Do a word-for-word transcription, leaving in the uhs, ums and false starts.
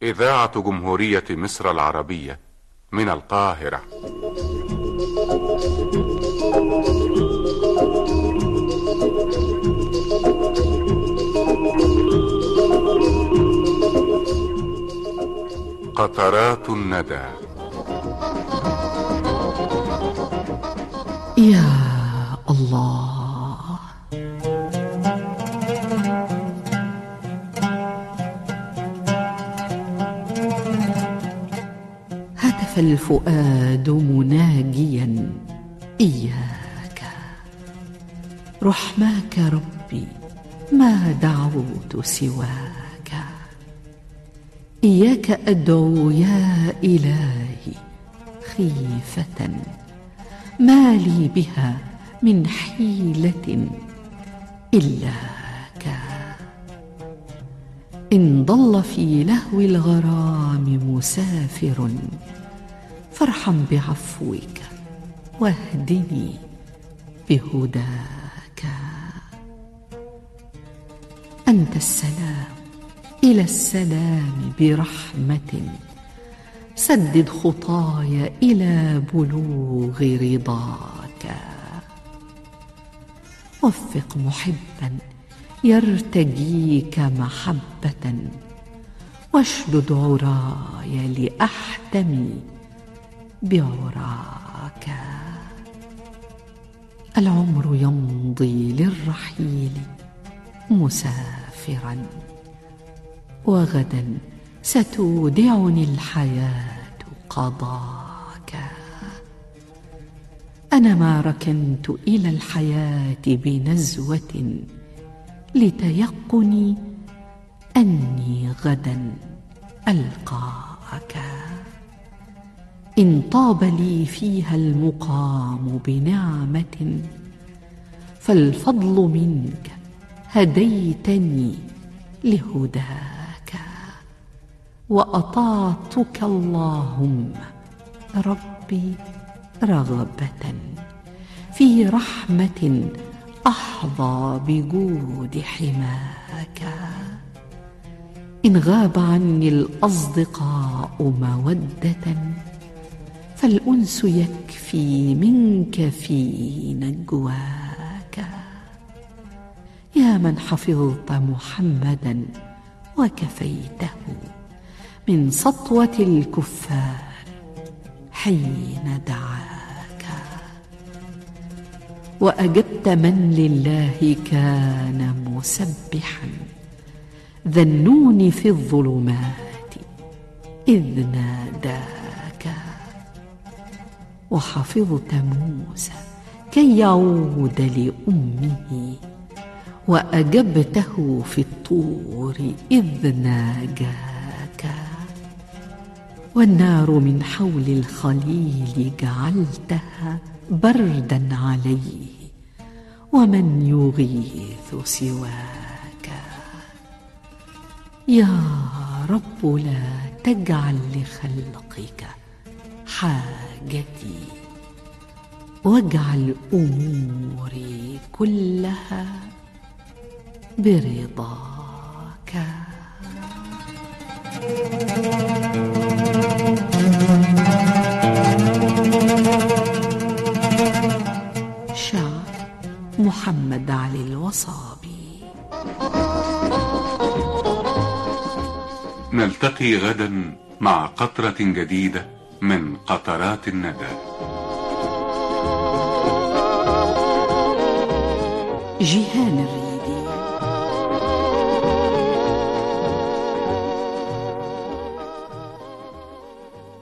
إذاعة جمهورية مصر العربية من القاهرة. قطرات الندى. يا الله، هتف الفؤاد مناجيا إياك، رحماك ربي ما دعوت سواك، إياك أدعو يا إلهي خيفة ما لي بها من حيلة إلاك. إن ضل في لهو الغرام مسافر فارحم بعفوك واهدني بهداك. أنت السلام إلى السلام برحمة، سدد خطاي إلى بلوغ رضاك. وفق محبا يرتجيك محبة، واشدد عراي لأحتمي بعراك. العمر يمضي للرحيل مسافرا، وغدا ستودعني الحياة قضاك. أنا ما ركنت إلى الحياة بنزوة لتيقني أني غدا ألقاك. إن طاب لي فيها المقام بنعمة فالفضل منك، هديتني لهداك. وأطعتك اللهم ربي رغبة في رحمة أحظى بجود حماك. إن غاب عني الأصدقاء مودة فالأنس يكفي منك في نجواك. يا من حفظت محمدا وكفيته من سطوة الكفار حين دعاك، وأجبت من لله كان مسبحا ذا النون في الظلمات إذ ناداك. وحفظت موسى كي يعود لأمه، وأجبته في الطور إذ ناجاك. والنار من حول الخليل جعلتها بردا عليه، ومن يغيث سواك. يا رب لا تجعل لخلقك حاجتي، واجعل أموري كلها برضاك. شعر محمد علي الوصابي. نلتقي غدا مع قطرة جديدة من قطرات الندى. جيهان الرياض.